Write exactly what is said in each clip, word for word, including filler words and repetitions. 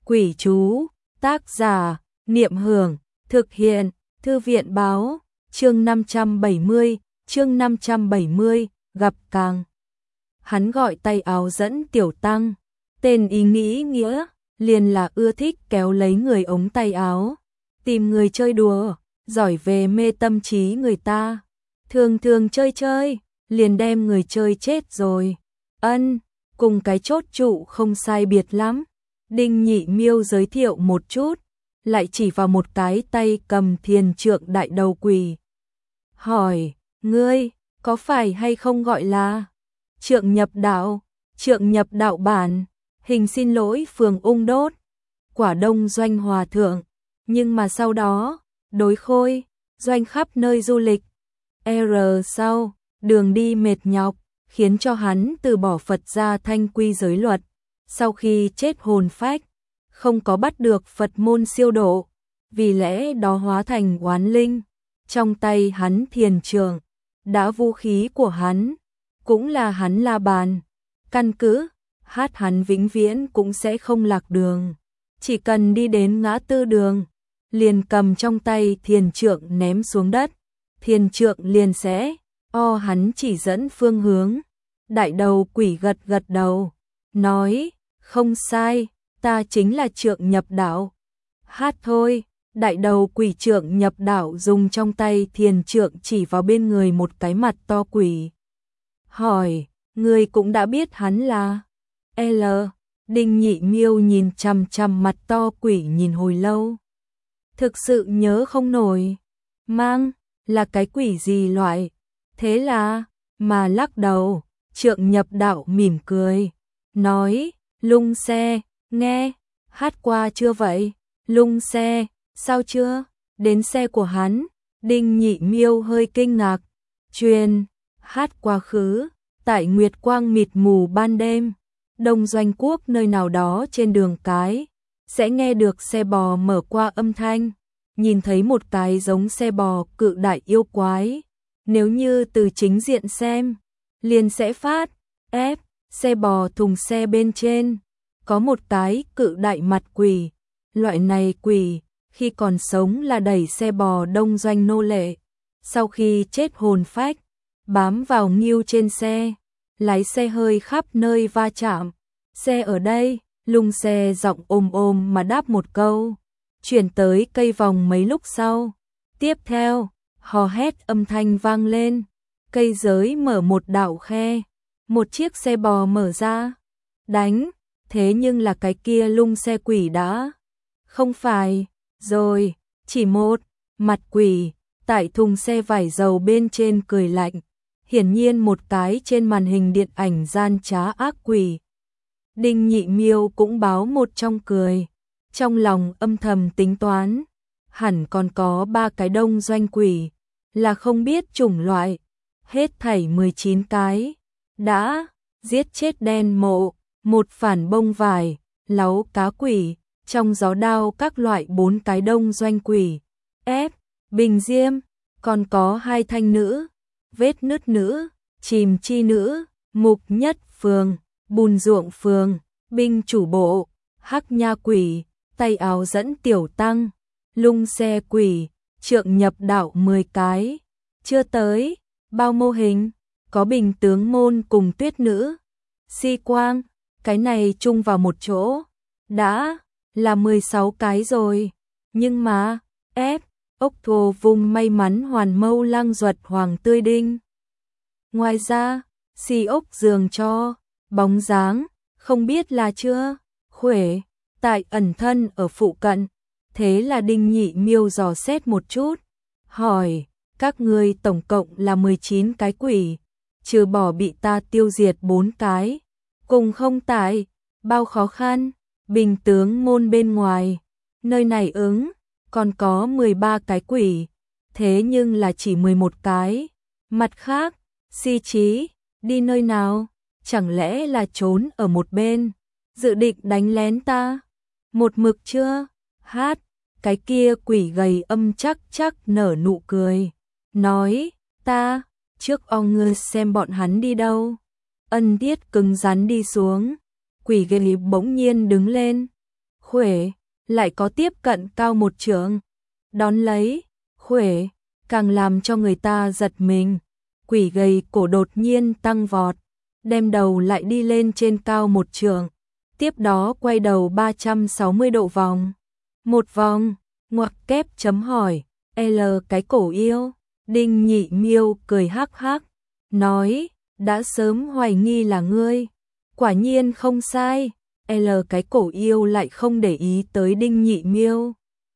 Quỷ chú, tác giả, Niệm Hưởng, thực hiện, Thư viện báo, chương năm trăm bảy mươi, chương năm trăm bảy mươi, gặp càng. Hắn gọi tay áo dẫn Tiểu Tăng, tên ý nghĩ nghĩa, liền là ưa thích kéo lấy người ống tay áo, tìm người chơi đùa, giỏi về mê tâm trí người ta. Thường thường chơi chơi, liền đem người chơi chết rồi. Ân, cùng cái chốt trụ không sai biệt lắm. Đinh Nhị Miêu giới thiệu một chút, lại chỉ vào một cái tay cầm thiền trượng đại đầu quỷ. Hỏi, ngươi, có phải hay không gọi là Trượng Nhập Đạo, Trượng Nhập Đạo bản, hình xin lỗi phường Ung Đốt, Quả Đông Doanh Hòa Thượng, nhưng mà sau đó, đối khôi, doanh khắp nơi du lịch. R sau, đường đi mệt nhọc, khiến cho hắn từ bỏ Phật gia thanh quy giới luật. Sau khi chết hồn phách, không có bắt được Phật môn siêu độ, vì lẽ đó hóa thành oán linh. Trong tay hắn thiền trượng, đã vũ khí của hắn, cũng là hắn la bàn. Căn cứ, hát hắn vĩnh viễn cũng sẽ không lạc đường. Chỉ cần đi đến ngã tư đường, liền cầm trong tay thiền trượng ném xuống đất. Thiền trượng liền sẽ, o hắn chỉ dẫn phương hướng. Đại đầu quỷ gật gật đầu, nói, không sai, ta chính là Trượng Nhập Đạo. Hát thôi, đại đầu quỷ Trượng Nhập Đạo dùng trong tay thiền trượng chỉ vào bên người một cái mặt to quỷ. Hỏi, người cũng đã biết hắn là L. Đinh Nhị Miêu nhìn chằm chằm mặt to quỷ nhìn hồi lâu. Thực sự nhớ không nổi. Mang, là cái quỷ gì loại? Thế là, mà lắc đầu, Trượng Nhập Đạo mỉm cười, nói, Lung xe, nghe, hát qua chưa vậy? Lung xe, sao chưa? Đến xe của hắn, Đinh Nhị Miêu hơi kinh ngạc, truyền, hát quá khứ, tại nguyệt quang mịt mù ban đêm, Đông Doanh Quốc nơi nào đó trên đường cái, sẽ nghe được xe bò mở qua âm thanh, nhìn thấy một cái giống xe bò cự đại yêu quái. Nếu như từ chính diện xem, liền sẽ phát, ép, xe bò thùng xe bên trên, có một cái cự đại mặt quỷ. Loại này quỷ, khi còn sống là đẩy xe bò Đông Doanh nô lệ, sau khi chết hồn phách, bám vào nghiêu trên xe, lái xe hơi khắp nơi va chạm. Xe ở đây, Lung xe giọng ôm ôm mà đáp một câu, chuyển tới cây vòng mấy lúc sau. Tiếp theo, hò hét âm thanh vang lên, cây giới mở một đạo khe, một chiếc xe bò mở ra, đánh, thế nhưng là cái kia Lung xe quỷ đã, không phải, rồi, chỉ một, mặt quỷ, tại thùng xe vải dầu bên trên cười lạnh, hiển nhiên một cái trên màn hình điện ảnh gian trá ác quỷ. Đinh Nhị Miêu cũng báo một trong cười, trong lòng âm thầm tính toán, hẳn còn có ba cái Đông Doanh quỷ, là không biết chủng loại, hết thảy mười chín cái, đã giết chết đen mộ, một phản bông vải, láu cá quỷ, trong gió đao các loại bốn cái Đông Doanh quỷ, ép, bình diêm, còn có hai thanh nữ, vết nứt nữ, chìm chi nữ, mục nhất phường, bùn ruộng phường, binh chủ bộ, hắc nha quỷ, tay áo dẫn Tiểu Tăng, Lung xe quỷ, Trượng Nhập Đạo mười cái, chưa tới, bao mô hình, có bình tướng môn cùng tuyết nữ, si quang, cái này chung vào một chỗ, đã là mười sáu cái rồi, nhưng mà, ép, ốc thô vùng may mắn hoàn mâu lang duật hoàng tươi đinh. Ngoài ra, si ốc giường cho, bóng dáng, không biết là chưa, khuể, tại ẩn thân ở phụ cận. Thế là Đinh Nhị Miêu dò xét một chút, hỏi, các ngươi tổng cộng là mười chín cái quỷ, trừ bỏ bị ta tiêu diệt bốn cái, cùng không tại, bao khó khăn, bình tướng môn bên ngoài, nơi này ứng, còn có mười ba cái quỷ, thế nhưng là chỉ mười một cái, mặt khác, si trí, đi nơi nào, chẳng lẽ là trốn ở một bên, dự định đánh lén ta, một mực chưa, hát. Cái kia quỷ gầy âm chắc chắc nở nụ cười, nói, ta, trước o ngươi xem bọn hắn đi đâu. Ân Tiết cứng rắn đi xuống, quỷ gầy bỗng nhiên đứng lên, Khuể, lại có tiếp cận cao một trượng. Đón lấy, Khuể, càng làm cho người ta giật mình. Quỷ gầy cổ đột nhiên tăng vọt, đem đầu lại đi lên trên cao một trượng. Tiếp đó quay đầu ba trăm sáu mươi độ vòng. Một vòng, ngoặc kép chấm hỏi, L cái cổ yêu. Đinh Nhị Miêu cười hắc hắc, nói, đã sớm hoài nghi là ngươi. Quả nhiên không sai, L cái cổ yêu lại không để ý tới Đinh Nhị Miêu.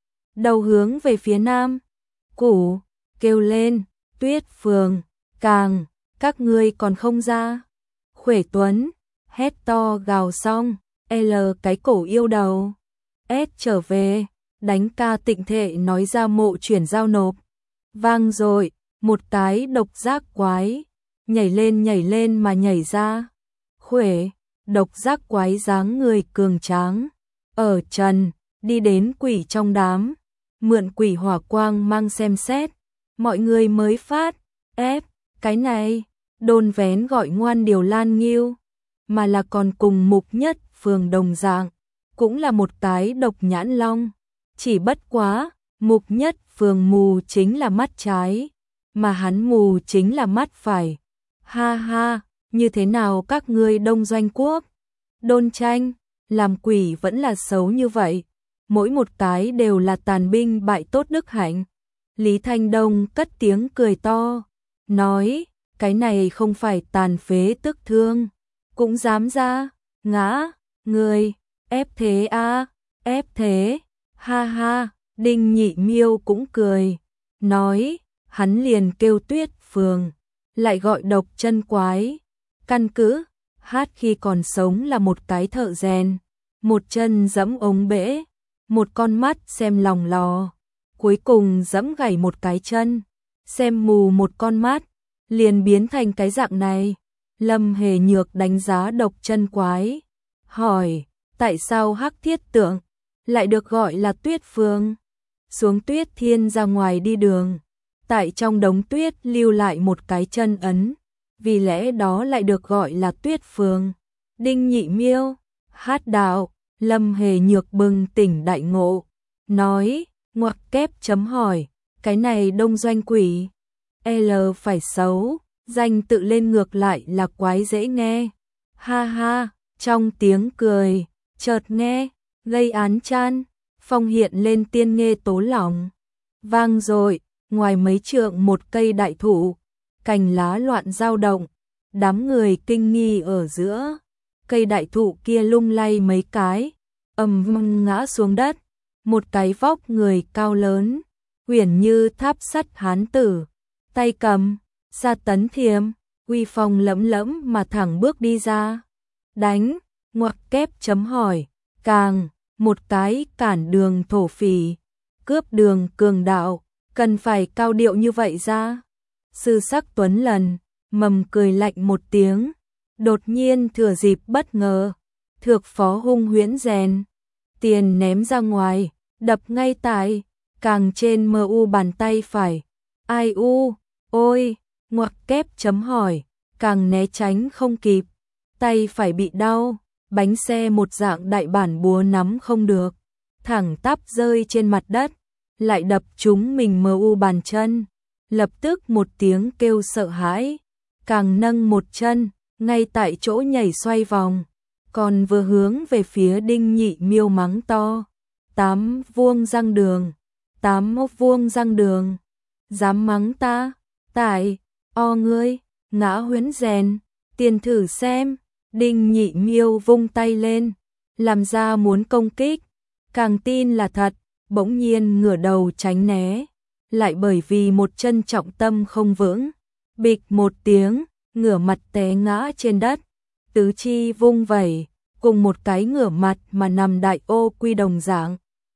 Đầu hướng về phía nam, củ, kêu lên, Tuyết Phường, càng, các ngươi còn không ra. Khuể Tuấn, hét to gào xong, L cái cổ yêu đầu. S trở về, đánh ca tịnh thệ nói ra mộ chuyển giao nộp. Vang rồi, một cái độc giác quái, nhảy lên nhảy lên mà nhảy ra. Khuể, độc giác quái dáng người cường tráng, ở trần, đi đến quỷ trong đám, mượn quỷ hỏa quang mang xem xét, mọi người mới phát, ép, cái này, đôn vén gọi ngoan điều Lan Nghiêu, mà là còn cùng Mục Nhất Phường đồng dạng, cũng là một cái độc nhãn long, chỉ bất quá, Mục Nhất Phường mù chính là mắt trái, mà hắn mù chính là mắt phải. Ha ha, như thế nào các ngươi Đông Doanh Quốc? Đôn tranh, làm quỷ vẫn là xấu như vậy, mỗi một cái đều là tàn binh bại tốt đức hạnh. Lý Thanh Đông cất tiếng cười to, nói, cái này không phải tàn phế tức thương, cũng dám ra, ngã, người, ép thế a, à, ép thế, ha ha. Đinh Nhị Miêu cũng cười, nói, hắn liền kêu Tuyết Phường, lại gọi độc chân quái. Căn cứ, hát khi còn sống là một cái thợ rèn, một chân giẫm ống bể, một con mắt xem lòng lò, cuối cùng giẫm gãy một cái chân, xem mù một con mắt, liền biến thành cái dạng này. Lâm Hề Nhược đánh giá độc chân quái, hỏi, tại sao Hắc Thiết Tượng lại được gọi là Tuyết Phường? Xuống Tuyết Thiên ra ngoài đi đường, tại trong đống tuyết lưu lại một cái chân ấn, vì lẽ đó lại được gọi là Tuyết Phường. Đinh Nhị Miêu, hát đạo, Lâm Hề Nhược bừng tỉnh đại ngộ, nói, ngoặc kép chấm hỏi, cái này Đông Doanh quỷ, L phải xấu, danh tự lên ngược lại là quái dễ nghe. Ha ha, trong tiếng cười, chợt nghe, gây án chan, phong hiện lên tiên nghê tố lòng. Vang rồi, ngoài mấy trượng một cây đại thụ, cành lá loạn dao động, đám người kinh nghi ở giữa. Cây đại thụ kia lung lay mấy cái, ầm vang ngã xuống đất. Một cái vóc người cao lớn, uyển như tháp sắt hán tử, tay cầm sa tấn thiềm, uy phong lẫm lẫm mà thẳng bước đi ra. Đánh, ngoặc kép chấm hỏi, càng, một cái cản đường thổ phỉ, cướp đường cường đạo, cần phải cao điệu như vậy ra. Sư Sắc Tuấn Lần, mầm cười lạnh một tiếng, đột nhiên thừa dịp bất ngờ, thược phó hung huyễn rèn, tiền ném ra ngoài, đập ngay tại, càng trên mờ u bàn tay phải. Ai u, ôi, ngoặc kép chấm hỏi, càng né tránh không kịp, tay phải bị đau, bánh xe một dạng đại bản búa nắm không được, thẳng tắp rơi trên mặt đất, lại đập trúng mình mờ u bàn chân, lập tức một tiếng kêu sợ hãi, càng nâng một chân, ngay tại chỗ nhảy xoay vòng, còn vừa hướng về phía Đinh Nhị Miêu mắng to, tám vuông răng đường, tám vuông răng đường, dám mắng ta, tại, o ngươi, ngã huyễn rèn, tiền thử xem. Đinh Nhị Miêu vung tay lên, làm ra muốn công kích, càng tin là thật, bỗng nhiên ngửa đầu tránh né, lại bởi vì một chân trọng tâm không vững, bịch một tiếng, ngửa mặt té ngã trên đất, tứ chi vung vẩy, cùng một cái ngửa mặt mà nằm đại ô quy đồng dạng.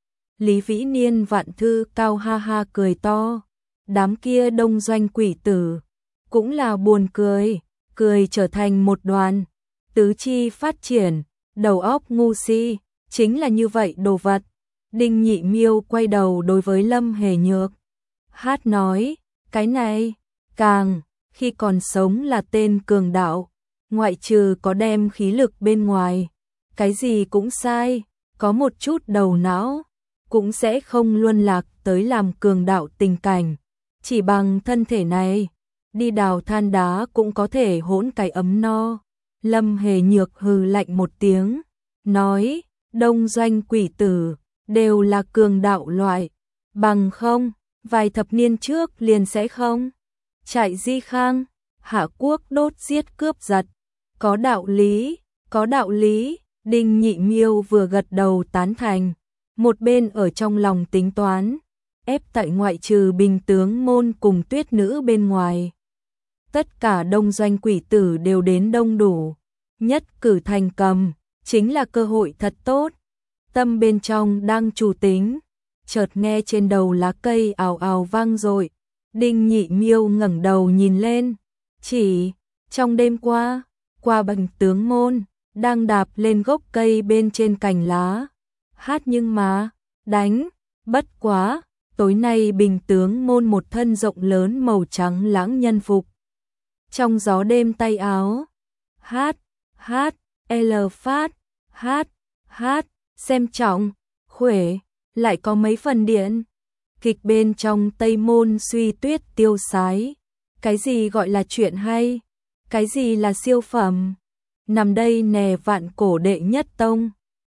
Lý Vĩ Niên vạn thư cao ha ha cười to, đám kia Đông Doanh quỷ tử, cũng là buồn cười, cười trở thành một đoàn. Tứ chi phát triển, đầu óc ngu si, chính là như vậy đồ vật. Đinh Nhị Miêu quay đầu đối với Lâm Hề Nhược, hát nói, cái này, càng, khi còn sống là tên cường đạo, ngoại trừ có đem khí lực bên ngoài, cái gì cũng sai, có một chút đầu não, cũng sẽ không luân lạc tới làm cường đạo tình cảnh. Chỉ bằng thân thể này, đi đào than đá cũng có thể hỗn cái ấm no. Lâm Hề Nhược hừ lạnh một tiếng, nói, đông doanh quỷ tử, đều là cường đạo loại, bằng không, vài thập niên trước liền sẽ không. Trại Di Khang, hạ quốc đốt giết cướp giật, có đạo lý, có đạo lý, Đinh Nhị Miêu vừa gật đầu tán thành, một bên ở trong lòng tính toán, ép tại ngoại trừ Bình Tướng Môn cùng Tuyết Nữ bên ngoài. Tất cả đông doanh quỷ tử đều đến đông đủ, nhất cử thành cầm, chính là cơ hội thật tốt. Tâm bên trong đang chủ tính, chợt nghe trên đầu lá cây ào ào vang dội. Đinh Nhị Miêu ngẩng đầu nhìn lên, chỉ trong đêm qua, qua Bình Tướng Môn, đang đạp lên gốc cây bên trên cành lá. Hát nhưng mà, đánh, bất quá, tối nay Bình Tướng Môn một thân rộng lớn màu trắng lãng nhân phục. Trong gió đêm tay áo, hát, hát, L phát, hát, hát, xem trọng, khuể, lại có mấy phần điện. Kịch bên trong Tây Môn Suy Tuyết tiêu sái. Cái gì gọi là chuyện hay? Cái gì là siêu phẩm? Nằm đây nè vạn cổ đệ nhất tông.